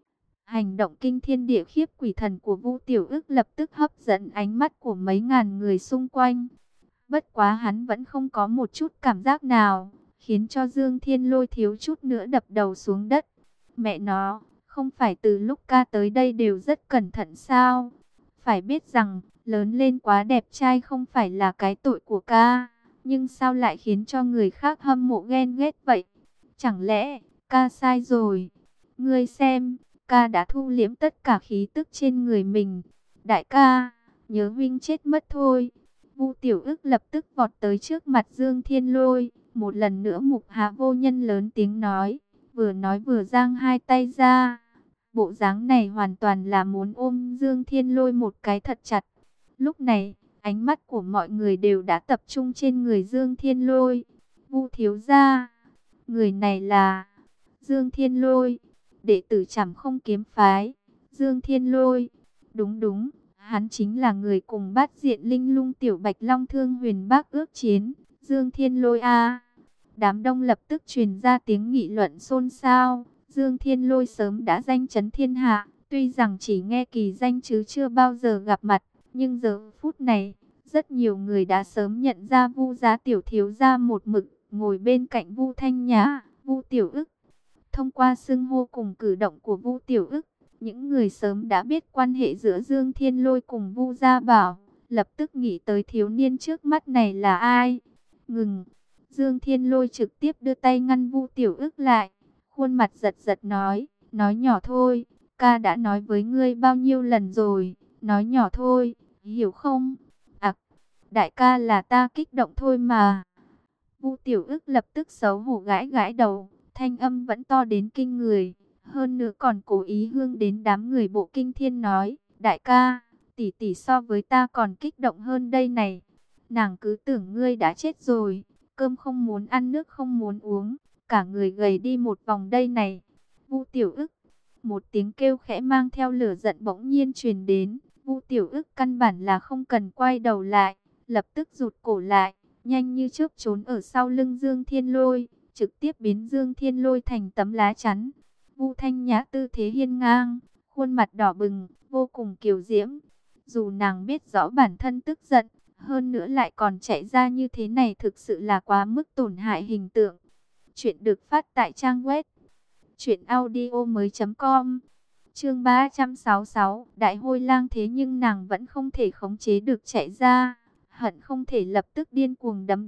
Hành động kinh thiên địa khiếp quỷ thần của Vu Tiểu Ức lập tức hấp dẫn ánh mắt của mấy ngàn người xung quanh. Bất quá hắn vẫn không có một chút cảm giác nào, khiến cho Dương Thiên Lôi thiếu chút nữa đập đầu xuống đất. Mẹ nó, không phải từ lúc ca tới đây đều rất cẩn thận sao? Phải biết rằng, lớn lên quá đẹp trai không phải là cái tội của ca, nhưng sao lại khiến cho người khác hâm mộ ghen ghét vậy? Chẳng lẽ, ca sai rồi? Ngươi xem, ca đã thu liễm tất cả khí tức trên người mình. Đại ca, nhớ huynh chết mất thôi. Vu Tiểu Ức lập tức vọt tới trước mặt Dương Thiên Lôi, một lần nữa mục hạ vô nhân lớn tiếng nói, vừa nói vừa giang hai tay ra. Bộ dáng này hoàn toàn là muốn ôm Dương Thiên Lôi một cái thật chặt. Lúc này, ánh mắt của mọi người đều đã tập trung trên người Dương Thiên Lôi. Vu thiếu gia, người này là Dương Thiên Lôi, đệ tử Trảm Không kiếm phái. Dương Thiên Lôi, đúng đúng, hắn chính là người cùng Bát Diện Linh Lung Tiểu Bạch Long Thương Huyền Bác ước chiến. Dương Thiên Lôi a. Đám đông lập tức truyền ra tiếng nghị luận xôn xao. Dương Thiên Lôi sớm đã danh chấn thiên hạ, tuy rằng chỉ nghe kỳ danh chứ chưa bao giờ gặp mặt, nhưng giờ phút này, rất nhiều người đã sớm nhận ra Vu gia tiểu thiếu gia một mực ngồi bên cạnh Vu Thanh Nhã, Vu Tiểu Ức. Thông qua xưng hô cùng cử động của Vu Tiểu Ức, những người sớm đã biết quan hệ giữa Dương Thiên Lôi cùng Vu Gia Bảo, lập tức nghĩ tới thiếu niên trước mắt này là ai. Ngừng! Dương Thiên Lôi trực tiếp đưa tay ngăn Vu Tiểu Ức lại, khuôn mặt giật giật nói, nói nhỏ thôi, ca đã nói với ngươi bao nhiêu lần rồi, nói nhỏ thôi, hiểu không? À, đại ca là ta kích động thôi mà. Vu Tiểu Ức lập tức xấu hổ gãi gãi đầu, thanh âm vẫn to đến kinh người, hơn nữa còn cố ý hướng đến đám người Bộ Kinh Thiên nói, đại ca, tỷ tỷ so với ta còn kích động hơn đây này. Nàng cứ tưởng ngươi đã chết rồi, cơm không muốn ăn nước không muốn uống, cả người gầy đi một vòng đây này. Vu Tiểu Ức, một tiếng kêu khẽ mang theo lửa giận bỗng nhiên truyền đến. Vu Tiểu Ức căn bản là không cần quay đầu lại, lập tức rụt cổ lại, nhanh như chớp trốn ở sau lưng Dương Thiên Lôi, trực tiếp biến Dương Thiên Lôi thành tấm lá chắn. Vu Thanh Nhã tư thế hiên ngang, khuôn mặt đỏ bừng, vô cùng kiều diễm. Dù nàng biết rõ bản thân tức giận, hơn nữa lại còn chạy ra như thế này thực sự là quá mức tổn hại hình tượng. Chuyện được phát tại trang web truyện audio mới chấm com. Chương ba trăm sáu mươi sáu, Đại Hôi Lang. Thế nhưng nàng vẫn không thể khống chế được chạy ra, hận không thể lập tức điên cuồng đấm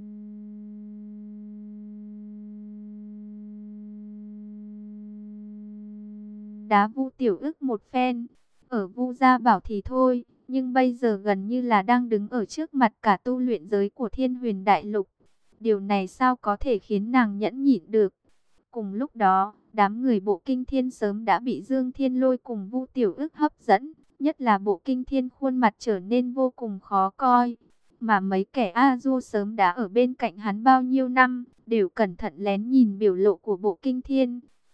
đá Vu Tiểu Ức một phen. Ở Vu Gia Bảo thì thôi, nhưng bây giờ gần như là đang đứng ở trước mặt cả tu luyện giới của Thiên Huyền Đại Lục. Điều này sao có thể khiến nàng nhẫn nhịn được. Cùng lúc đó, đám người Bộ Kinh Thiên sớm đã bị Dương Thiên Lôi cùng Vu Tiểu Ức hấp dẫn, nhất là Bộ Kinh Thiên khuôn mặt trở nên vô cùng khó coi. Mà mấy kẻ A Du sớm đã ở bên cạnh hắn bao nhiêu năm, đều cẩn thận lén nhìn biểu lộ của Bộ Kinh Thiên.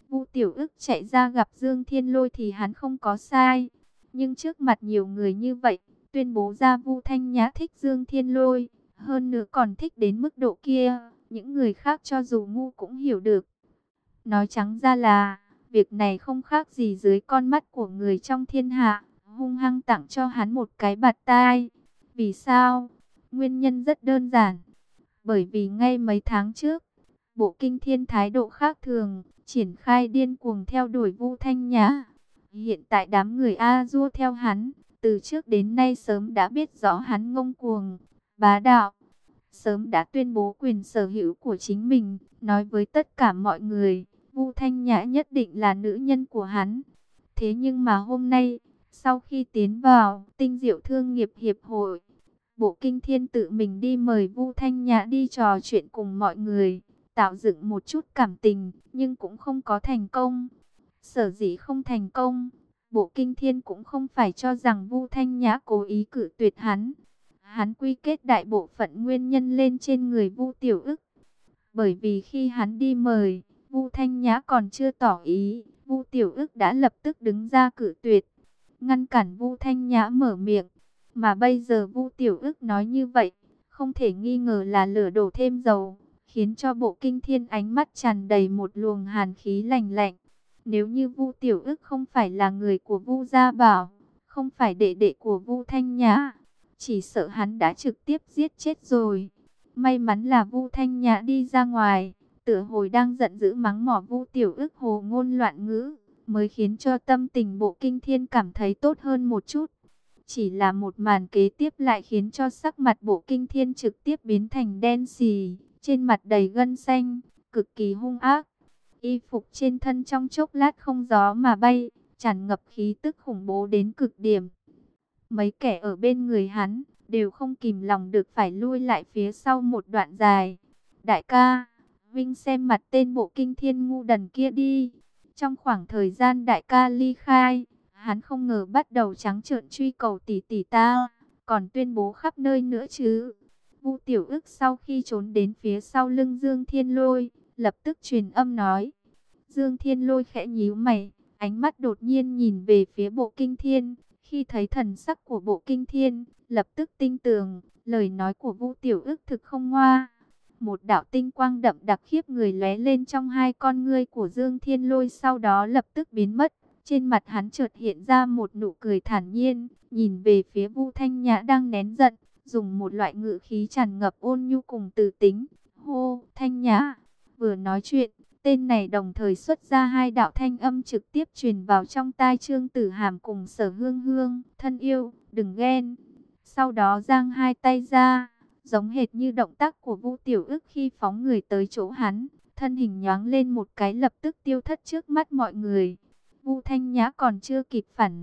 Vu Tiểu Ức chạy ra gặp Dương Thiên Lôi thì hắn không có sai. Nhưng trước mặt nhiều người như vậy, tuyên bố ra Vu Thanh Nhã thích Dương Thiên Lôi, hơn nữa còn thích đến mức độ kia, những người khác cho dù ngu cũng hiểu được. Nói trắng ra là, việc này không khác gì dưới con mắt của người trong thiên hạ, hung hăng tặng cho hắn một cái bạt tai. Vì sao? Nguyên nhân rất đơn giản. Bởi vì ngay mấy tháng trước, Bộ Kinh Thiên thái độ khác thường, triển khai điên cuồng theo đuổi Vu Thanh Nhã. Hiện tại đám người A Du theo hắn, từ trước đến nay sớm đã biết rõ hắn ngông cuồng, bá đạo, sớm đã tuyên bố quyền sở hữu của chính mình, nói với tất cả mọi người, Vu Thanh Nhã nhất định là nữ nhân của hắn. Thế nhưng mà hôm nay, sau khi tiến vào Tinh Diệu Thương nghiệp Hiệp hội, Bộ Kinh Thiên tự mình đi mời Vu Thanh Nhã đi trò chuyện cùng mọi người, tạo dựng một chút cảm tình, nhưng cũng không có thành công. Sở dĩ không thành công, Bộ Kinh Thiên cũng không phải cho rằng Vu Thanh Nhã cố ý cự tuyệt hắn. Hắn quy kết đại bộ phận nguyên nhân lên trên người Vu Tiểu Ức. Bởi vì khi hắn đi mời, Vu Thanh Nhã còn chưa tỏ ý, Vu Tiểu Ức đã lập tức đứng ra cự tuyệt, ngăn cản Vu Thanh Nhã mở miệng. Mà bây giờ Vu Tiểu Ức nói như vậy, không thể nghi ngờ là lửa đổ thêm dầu, khiến cho Bộ Kinh Thiên ánh mắt tràn đầy một luồng hàn khí lạnh lạnh. Nếu như Vu Tiểu Ức không phải là người của Vu Gia Bảo, không phải đệ đệ của Vu Thanh Nhã, chỉ sợ hắn đã trực tiếp giết chết rồi. May mắn là Vu Thanh Nhã đi ra ngoài, tựa hồi đang giận dữ mắng mỏ Vu Tiểu Ức hồ ngôn loạn ngữ, mới khiến cho tâm tình Bộ Kinh Thiên cảm thấy tốt hơn một chút. Chỉ là một màn kế tiếp lại khiến cho sắc mặt Bộ Kinh Thiên trực tiếp biến thành đen xì, trên mặt đầy gân xanh, cực kỳ hung ác. Y phục trên thân trong chốc lát không gió mà bay, tràn ngập khí tức khủng bố đến cực điểm. Mấy kẻ ở bên người hắn đều không kìm lòng được phải lui lại phía sau một đoạn dài. Đại ca, Vinh xem mặt tên Bộ Kinh Thiên ngu đần kia đi. Trong khoảng thời gian đại ca ly khai, hắn không ngờ bắt đầu trắng trợn truy cầu tỷ tỷ ta, còn tuyên bố khắp nơi nữa chứ. Vu Tiểu Ức sau khi trốn đến phía sau lưng Dương Thiên Lôi, lập tức truyền âm nói. Dương Thiên Lôi khẽ nhíu mày, ánh mắt đột nhiên nhìn về phía Bộ Kinh Thiên. Khi thấy thần sắc của Bộ Kinh Thiên, lập tức tin tưởng, lời nói của Vu Tiểu Ức thực không ngoa. Một đạo tinh quang đậm đặc khiếp người lóe lên trong hai con ngươi của Dương Thiên Lôi, sau đó lập tức biến mất. Trên mặt hắn chợt hiện ra một nụ cười thản nhiên, nhìn về phía Vu Thanh Nhã đang nén giận, dùng một loại ngữ khí tràn ngập ôn nhu cùng từ tính. Hô, Thanh Nhã! Vừa nói chuyện, tên này đồng thời xuất ra hai đạo thanh âm trực tiếp truyền vào trong tai Trương Tử Hàm cùng Sở Hương Hương. Thân yêu, đừng ghen. Sau đó giang hai tay ra, giống hệt như động tác của Vu Tiểu Ức khi phóng người tới chỗ hắn. Thân hình nhoáng lên một cái lập tức tiêu thất trước mắt mọi người. Vu Thanh Nhã còn chưa kịp phản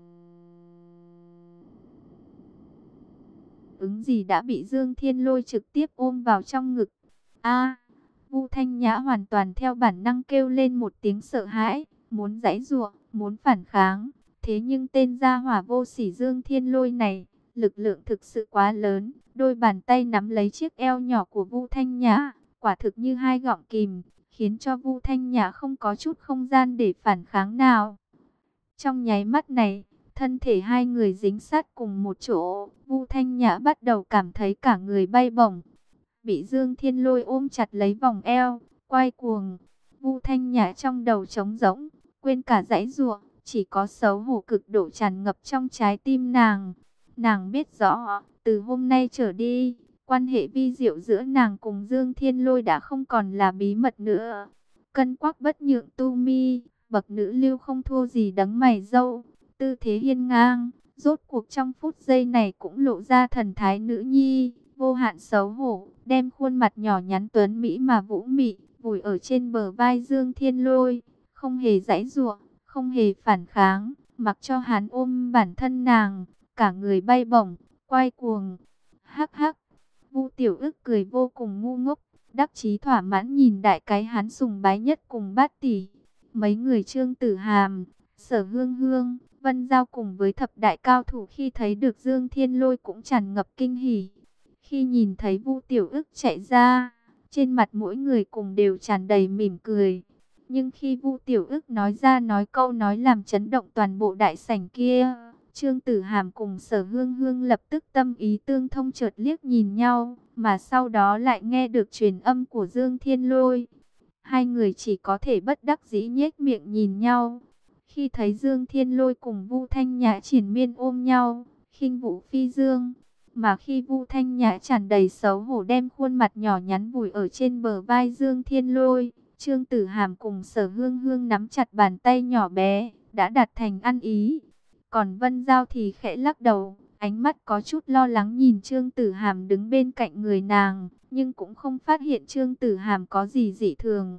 ứng gì đã bị Dương Thiên Lôi trực tiếp ôm vào trong ngực. A! Vu Thanh Nhã hoàn toàn theo bản năng kêu lên một tiếng sợ hãi, muốn giãy giụa, muốn phản kháng. Thế nhưng tên gia hỏa vô sỉ Dương Thiên Lôi này, lực lượng thực sự quá lớn. Đôi bàn tay nắm lấy chiếc eo nhỏ của Vu Thanh Nhã, quả thực như hai gọng kìm, khiến cho Vu Thanh Nhã không có chút không gian để phản kháng nào. Trong nháy mắt này, thân thể hai người dính sát cùng một chỗ, Vu Thanh Nhã bắt đầu cảm thấy cả người bay bổng. Bị Dương Thiên Lôi ôm chặt lấy vòng eo, quay cuồng. Vu Thanh Nhã trong đầu trống rỗng, quên cả giãy giụa, chỉ có xấu hổ cực độ tràn ngập trong trái tim nàng. Nàng biết rõ, từ hôm nay trở đi, quan hệ vi diệu giữa nàng cùng Dương Thiên Lôi đã không còn là bí mật nữa. Cân quắc bất nhượng tu mi, bậc nữ lưu không thua gì đấng mày râu, tư thế hiên ngang. Rốt cuộc trong phút giây này cũng lộ ra thần thái nữ nhi, vô hạn xấu hổ, đem khuôn mặt nhỏ nhắn tuấn mỹ mà vũ mị, vùi ở trên bờ vai Dương Thiên Lôi, không hề giãy giụa, không hề phản kháng, mặc cho hắn ôm bản thân nàng, cả người bay bổng, quay cuồng. Hắc hắc, Vu Tiểu Ức cười vô cùng ngu ngốc, đắc chí thỏa mãn nhìn đại cái hắn sùng bái nhất cùng bát tỷ. Mấy người Trương Tử Hàm, Sở Hương Hương, Vân Giao cùng với thập đại cao thủ khi thấy được Dương Thiên Lôi cũng tràn ngập kinh hỉ. Khi nhìn thấy Vu Tiểu Ức chạy ra, trên mặt mỗi người cùng đều tràn đầy mỉm cười. Nhưng khi Vu Tiểu Ức nói ra nói câu nói làm chấn động toàn bộ đại sảnh kia, Trương Tử Hàm cùng Sở Hương Hương lập tức tâm ý tương thông, chợt liếc nhìn nhau, mà sau đó lại nghe được truyền âm của Dương Thiên Lôi. Hai người chỉ có thể bất đắc dĩ nhếch miệng nhìn nhau. Khi thấy Dương Thiên Lôi cùng Vu Thanh Nhã triền miên ôm nhau, khinh vũ phi dương, mà khi Vu Thanh Nhã tràn đầy xấu hổ đem khuôn mặt nhỏ nhắn vùi ở trên bờ vai Dương Thiên Lôi, Trương Tử Hàm cùng Sở Hương Hương nắm chặt bàn tay nhỏ bé, đã đạt thành ăn ý. Còn Vân Giao thì khẽ lắc đầu, ánh mắt có chút lo lắng nhìn Trương Tử Hàm đứng bên cạnh người nàng, nhưng cũng không phát hiện Trương Tử Hàm có gì dị thường.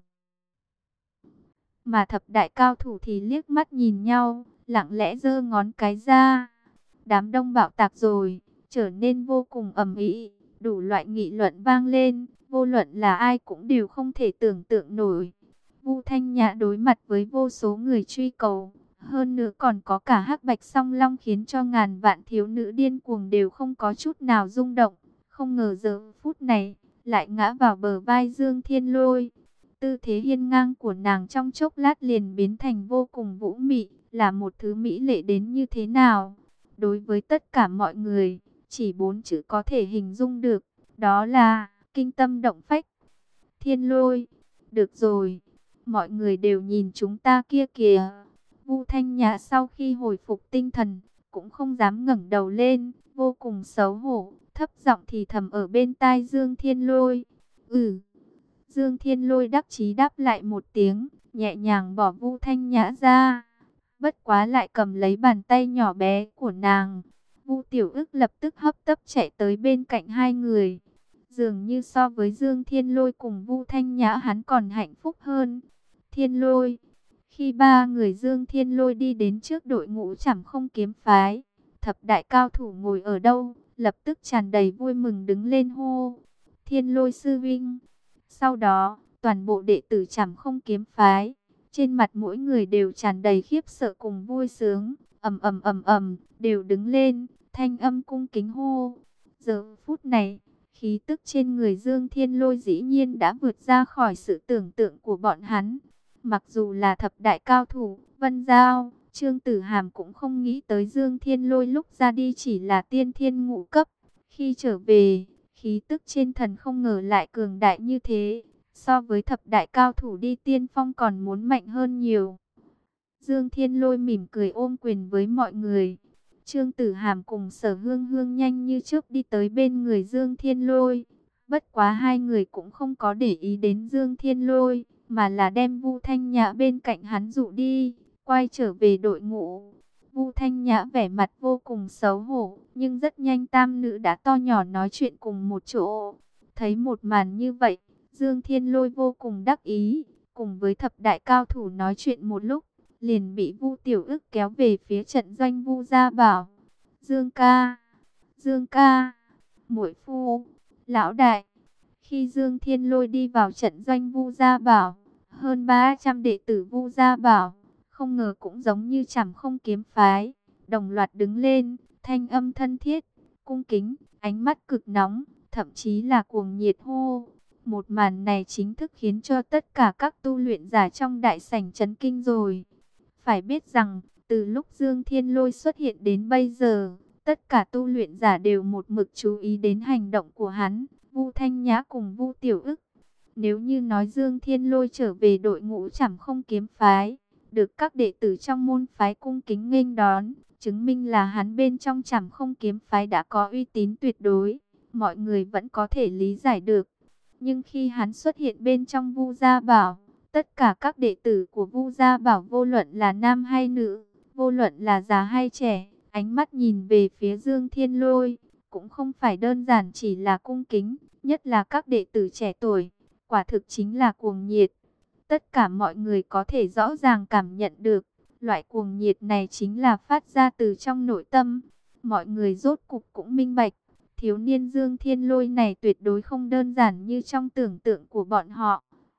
Mà thập đại cao thủ thì liếc mắt nhìn nhau, lặng lẽ giơ ngón cái ra. Đám đông bạo tạc rồi, trở nên vô cùng ầm ĩ, đủ loại nghị luận vang lên, vô luận là ai cũng đều không thể tưởng tượng nổi. Vu Thanh Nhã đối mặt với vô số người truy cầu, hơn nữa còn có cả Hắc Bạch Song Long, khiến cho ngàn vạn thiếu nữ điên cuồng đều không có chút nào rung động. Không ngờ giờ phút này lại ngã vào bờ vai Dương Thiên Lôi. Tư thế hiên ngang của nàng trong chốc lát liền biến thành vô cùng vũ mị, là một thứ mỹ lệ đến như thế nào. Đối với tất cả mọi người, chỉ bốn chữ có thể hình dung được, đó là kinh tâm động phách. Thiên Lôi, được rồi, mọi người đều nhìn chúng ta kia kìa. Vu Thanh Nhã sau khi hồi phục tinh thần, cũng không dám ngẩng đầu lên, vô cùng xấu hổ, thấp giọng thì thầm ở bên tai Dương Thiên Lôi. Ừ. Dương Thiên Lôi đắc chí đáp lại một tiếng, nhẹ nhàng bỏ Vu Thanh Nhã ra. Bất quá lại cầm lấy bàn tay nhỏ bé của nàng. Vu Tiểu Ức lập tức hấp tấp chạy tới bên cạnh hai người. Dường như so với Dương Thiên Lôi cùng Vu Thanh Nhã, hắn còn hạnh phúc hơn. Thiên Lôi. Khi ba người Dương Thiên Lôi đi đến trước đội ngũ Trảm Không Kiếm Phái, thập đại cao thủ ngồi ở đâu, lập tức tràn đầy vui mừng đứng lên hô: Thiên Lôi sư vinh. Sau đó, toàn bộ đệ tử Trảm Không Kiếm Phái, trên mặt mỗi người đều tràn đầy khiếp sợ cùng vui sướng, ầm ầm ầm ầm, đều đứng lên, thanh âm cung kính hô. Giờ phút này, khí tức trên người Dương Thiên Lôi dĩ nhiên đã vượt ra khỏi sự tưởng tượng của bọn hắn. Mặc dù là thập đại cao thủ, Vân Giao, Trương Tử Hàm cũng không nghĩ tới Dương Thiên Lôi lúc ra đi chỉ là tiên thiên ngũ cấp. Khi trở về, khí tức trên thần không ngờ lại cường đại như thế. So với thập đại cao thủ đi tiên phong còn muốn mạnh hơn nhiều. Dương Thiên Lôi mỉm cười ôm quyền với mọi người. Trương Tử Hàm cùng Sở Hương Hương nhanh như chớp đi tới bên người Dương Thiên Lôi. Bất quá hai người cũng không có để ý đến Dương Thiên Lôi, mà là đem Vu Thanh Nhã bên cạnh hắn dụ đi, quay trở về đội ngũ. Vu Thanh Nhã vẻ mặt vô cùng xấu hổ, nhưng rất nhanh tam nữ đã to nhỏ nói chuyện cùng một chỗ. Thấy một màn như vậy, Dương Thiên Lôi vô cùng đắc ý, cùng với thập đại cao thủ nói chuyện một lúc, liền bị Vu Tiểu Ức kéo về phía trận doanh Vu Gia Bảo. Dương ca, Dương ca, muội phu, lão đại. Khi Dương Thiên Lôi đi vào trận doanh Vu Gia Bảo, hơn ba trăm đệ tử Vu Gia Bảo, không ngờ cũng giống như Trảm Không Kiếm Phái, đồng loạt đứng lên, thanh âm thân thiết, cung kính, ánh mắt cực nóng, thậm chí là cuồng nhiệt hô. Một màn này chính thức khiến cho tất cả các tu luyện giả trong đại sảnh chấn kinh rồi. Phải biết rằng, từ lúc Dương Thiên Lôi xuất hiện đến bây giờ, tất cả tu luyện giả đều một mực chú ý đến hành động của hắn, Vu Thanh Nhã cùng Vu Tiểu Ức. Nếu như nói Dương Thiên Lôi trở về đội ngũ Trảm Không Kiếm Phái, được các đệ tử trong môn phái cung kính nghênh đón, chứng minh là hắn bên trong Trảm Không Kiếm Phái đã có uy tín tuyệt đối, mọi người vẫn có thể lý giải được. Nhưng khi hắn xuất hiện bên trong Vu Gia Bảo, tất cả các đệ tử của Vu Gia Bảo vô luận là nam hay nữ, vô luận là già hay trẻ, ánh mắt nhìn về phía Dương Thiên Lôi, cũng không phải đơn giản chỉ là cung kính, nhất là các đệ tử trẻ tuổi, quả thực chính là cuồng nhiệt. Tất cả mọi người có thể rõ ràng cảm nhận được, loại cuồng nhiệt này chính là phát ra từ trong nội tâm. Mọi người rốt cục cũng minh bạch, thiếu niên Dương Thiên Lôi này tuyệt đối không đơn giản như trong tưởng tượng của bọn họ.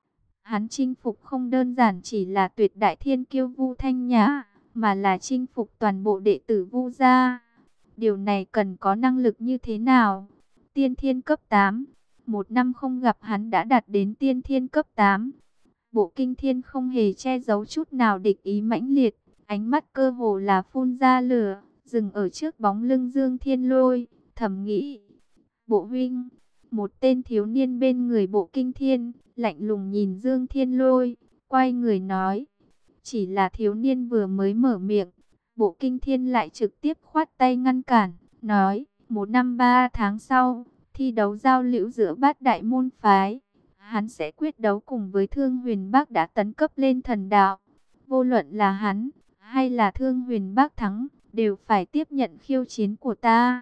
Hắn chinh phục không đơn giản chỉ là tuyệt đại thiên kiêu Vu Thanh Nhã, mà là chinh phục toàn bộ đệ tử Vu gia. Điều này cần có năng lực như thế nào? Tiên thiên cấp tám, một năm không gặp hắn đã đạt đến tiên thiên cấp tám. Bộ Kinh Thiên không hề che giấu chút nào địch ý mãnh liệt, ánh mắt cơ hồ là phun ra lửa, dừng ở trước bóng lưng Dương Thiên Lôi, thầm nghĩ: Bộ huynh. Một tên thiếu niên bên người Bộ Kinh Thiên, lạnh lùng nhìn Dương Thiên Lôi, quay người nói. Chỉ là thiếu niên vừa mới mở miệng, Bộ Kinh Thiên lại trực tiếp khoát tay ngăn cản, nói, một năm ba tháng sau, thi đấu giao lưu giữa bát đại môn phái, hắn sẽ quyết đấu cùng với Thương Huyền Bác đã tấn cấp lên thần đạo. Vô luận là hắn, hay là Thương Huyền Bác thắng, đều phải tiếp nhận khiêu chiến của ta.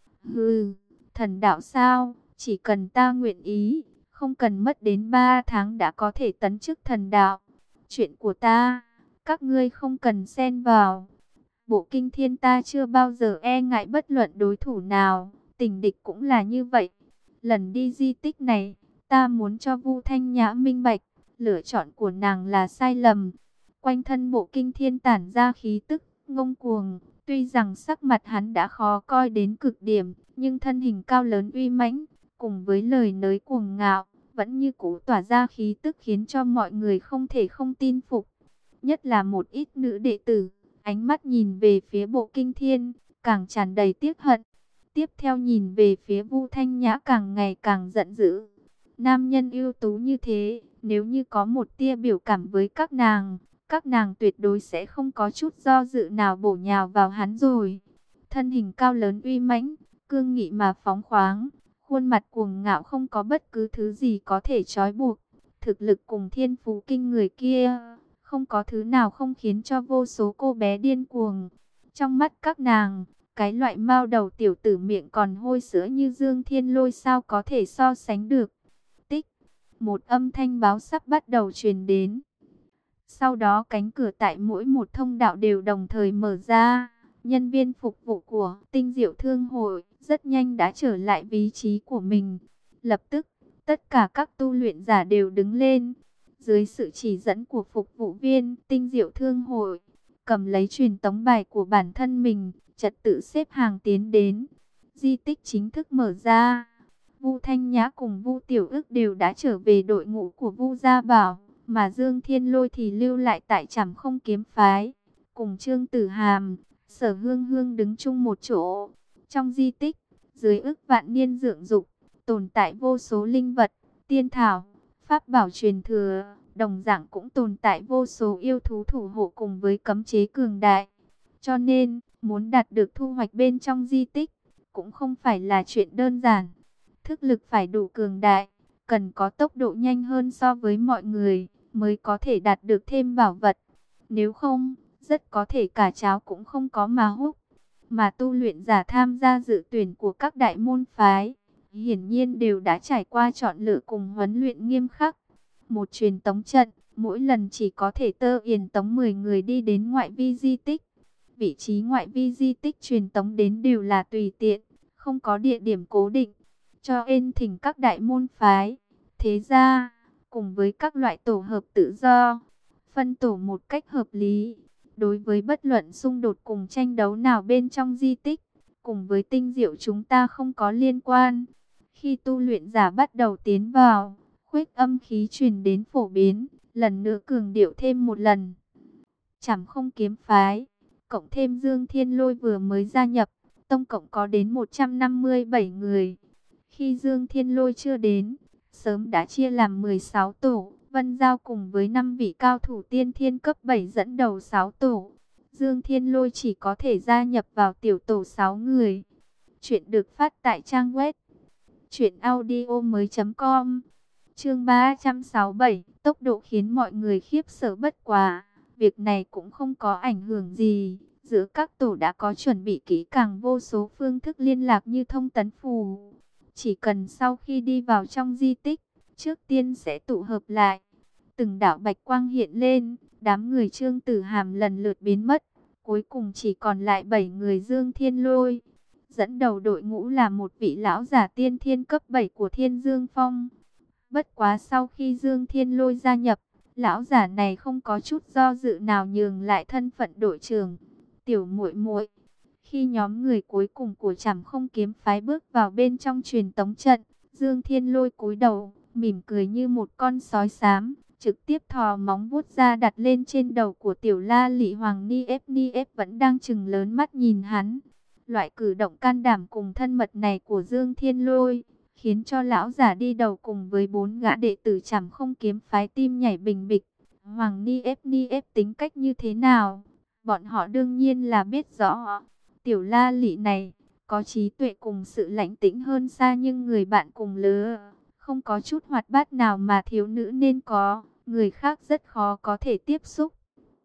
Hừ, thần đạo sao, chỉ cần ta nguyện ý, không cần mất đến ba tháng đã có thể tấn chức thần đạo. Chuyện của ta, các ngươi không cần xen vào. Bộ Kinh Thiên ta chưa bao giờ e ngại bất luận đối thủ nào, tình địch cũng là như vậy. Lần đi di tích này, ta muốn cho Vu Thanh Nhã minh bạch, lựa chọn của nàng là sai lầm. Quanh thân Bộ Kinh Thiên tản ra khí tức ngông cuồng, tuy rằng sắc mặt hắn đã khó coi đến cực điểm, nhưng thân hình cao lớn uy mãnh, cùng với lời nói cuồng ngạo, vẫn như cũ tỏa ra khí tức khiến cho mọi người không thể không tin phục. Nhất là một ít nữ đệ tử, ánh mắt nhìn về phía Bộ Kinh Thiên, càng tràn đầy tiếc hận. Tiếp theo nhìn về phía Vu Thanh Nhã càng ngày càng giận dữ. Nam nhân ưu tú như thế, nếu như có một tia biểu cảm với các nàng, các nàng tuyệt đối sẽ không có chút do dự nào bổ nhào vào hắn rồi. Thân hình cao lớn uy mãnh, cương nghị mà phóng khoáng, khuôn mặt cuồng ngạo không có bất cứ thứ gì có thể trói buộc. Thực lực cùng thiên phú kinh người kia, không có thứ nào không khiến cho vô số cô bé điên cuồng. Trong mắt các nàng, cái loại mao đầu tiểu tử miệng còn hôi sữa như Dương Thiên Lôi sao có thể so sánh được. Tích, một âm thanh báo sắp bắt đầu truyền đến. Sau đó cánh cửa tại mỗi một thông đạo đều đồng thời mở ra. Nhân viên phục vụ của Tinh Diệu Thương Hội rất nhanh đã trở lại vị trí của mình. Lập tức, tất cả các tu luyện giả đều đứng lên. Dưới sự chỉ dẫn của phục vụ viên Tinh Diệu Thương Hội, cầm lấy truyền tống bài của bản thân mình, trật tự xếp hàng tiến đến. Di tích chính thức mở ra. Vu Thanh Nhã cùng Vu Tiểu Ức đều đã trở về đội ngũ của Vu Gia Bảo, mà Dương Thiên Lôi thì lưu lại tại Trảm Không Kiếm Phái, cùng Trương Tử Hàm, Sở Hương Hương đứng chung một chỗ. Trong di tích, dưới ức vạn niên dưỡng dục, tồn tại vô số linh vật, tiên thảo, pháp bảo truyền thừa, đồng dạng cũng tồn tại vô số yêu thú thủ hộ cùng với cấm chế cường đại. Cho nên, muốn đạt được thu hoạch bên trong di tích, cũng không phải là chuyện đơn giản. Thức lực phải đủ cường đại, cần có tốc độ nhanh hơn so với mọi người, mới có thể đạt được thêm bảo vật. Nếu không, rất có thể cả cháo cũng không có mà húp. Mà tu luyện giả tham gia dự tuyển của các đại môn phái, hiển nhiên đều đã trải qua chọn lựa cùng huấn luyện nghiêm khắc. Một truyền tống trận, mỗi lần chỉ có thể tơ yền tống mười người đi đến ngoại vi di tích. Vị trí ngoại vi di tích truyền tống đến đều là tùy tiện, không có địa điểm cố định. Cho nên thỉnh các đại môn phái, thế gia, cùng với các loại tổ hợp tự do, phân tổ một cách hợp lý. Đối với bất luận xung đột cùng tranh đấu nào bên trong di tích, cùng với tinh diệu chúng ta không có liên quan. Khi tu luyện giả bắt đầu tiến vào, khuếch âm khí truyền đến phổ biến, lần nữa cường điệu thêm một lần. Trảm Không Kiếm Phái, cộng thêm Dương Thiên Lôi vừa mới gia nhập, tổng cộng có đến một trăm năm mươi bảy người. Khi Dương Thiên Lôi chưa đến, sớm đã chia làm mười sáu tổ, Vân Giao cùng với năm vị cao thủ tiên thiên cấp bảy dẫn đầu sáu tổ. Dương Thiên Lôi chỉ có thể gia nhập vào tiểu tổ sáu người. Chuyện được phát tại trang web truyện audio mới chấm com. Chương ba trăm sáu mươi bảy, tốc độ khiến mọi người khiếp sợ bất quá. Việc này cũng không có ảnh hưởng gì. Giữa các tổ đã có chuẩn bị kỹ càng vô số phương thức liên lạc như thông tấn phù. Chỉ cần sau khi đi vào trong di tích, trước tiên sẽ tụ hợp lại. Từng đạo bạch quang hiện lên, đám người Trương Tử Hàm lần lượt biến mất. Cuối cùng chỉ còn lại bảy người Dương Thiên Lôi. Dẫn đầu đội ngũ là một vị lão giả tiên thiên cấp bảy của Thiên Dương Phong. Bất quá sau khi Dương Thiên Lôi gia nhập, lão giả này không có chút do dự nào nhường lại thân phận đội trưởng. Tiểu muội muội. Khi nhóm người cuối cùng của Trảm Không Kiếm Phái bước vào bên trong truyền tống trận, Dương Thiên Lôi cúi đầu, mỉm cười như một con sói xám, trực tiếp thò móng vuốt ra đặt lên trên đầu của Tiểu La Lị. Hoàng Niếp Niếp vẫn đang trừng lớn mắt nhìn hắn. Loại cử động can đảm cùng thân mật này của Dương Thiên Lôi khiến cho lão giả đi đầu cùng với bốn gã đệ tử Trảm Không kiếm phái tim nhảy bình bịch. Hoàng Niếp Niếp tính cách như thế nào, bọn họ đương nhiên là biết rõ. Tiểu La Lị này có trí tuệ cùng sự lãnh tĩnh hơn xa, nhưng người bạn cùng lứa không có chút hoạt bát nào mà thiếu nữ nên có, người khác rất khó có thể tiếp xúc.